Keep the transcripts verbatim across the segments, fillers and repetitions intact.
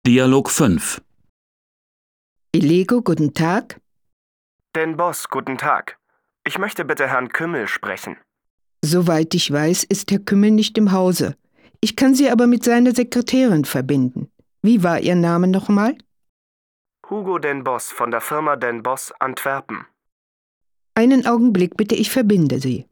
Dialog fünf. Illego, guten Tag. Den Boss, guten Tag. Ich möchte bitte Herrn Kümmel sprechen. Soweit ich weiß, ist Herr Kümmel nicht im Hause. Ich kann Sie aber mit seiner Sekretärin verbinden. Wie war Ihr Name nochmal? Hugo den Boss von der Firma Den Boss Antwerpen. Einen Augenblick bitte, ich verbinde Sie.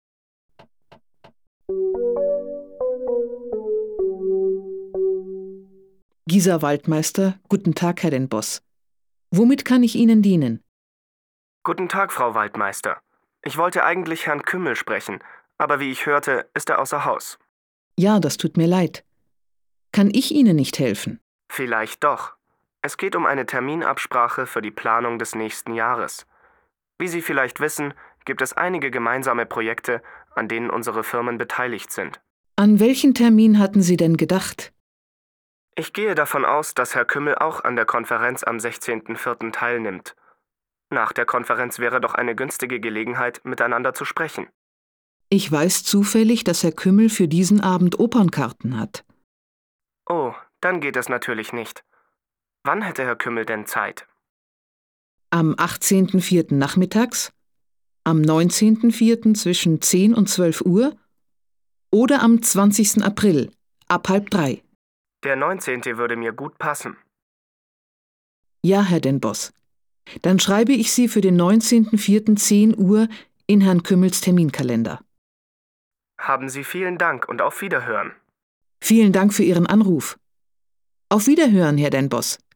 Gisa Waldmeister, guten Tag, Herr den Boss. Womit kann ich Ihnen dienen? Guten Tag, Frau Waldmeister. Ich wollte eigentlich Herrn Kümmel sprechen, aber wie ich hörte, ist er außer Haus. Ja, das tut mir leid. Kann ich Ihnen nicht helfen? Vielleicht doch. Es geht um eine Terminabsprache für die Planung des nächsten Jahres. Wie Sie vielleicht wissen, gibt es einige gemeinsame Projekte, an denen unsere Firmen beteiligt sind. An welchen Termin hatten Sie denn gedacht? Ich gehe davon aus, dass Herr Kümmel auch an der Konferenz am sechzehnten vierten teilnimmt. Nach der Konferenz wäre doch eine günstige Gelegenheit, miteinander zu sprechen. Ich weiß zufällig, dass Herr Kümmel für diesen Abend Opernkarten hat. Oh, dann geht es natürlich nicht. Wann hätte Herr Kümmel denn Zeit? Am achtzehnten vierten nachmittags, am neunzehnten vierten zwischen zehn und zwölf Uhr oder am zwanzigsten April ab halb drei. Der neunzehnte würde mir gut passen. Ja, Herr den Boss. Dann schreibe ich Sie für den neunzehnten vierten zehn Uhr in Herrn Kümmels Terminkalender. Haben Sie vielen Dank und auf Wiederhören. Vielen Dank für Ihren Anruf. Auf Wiederhören, Herr den Boss.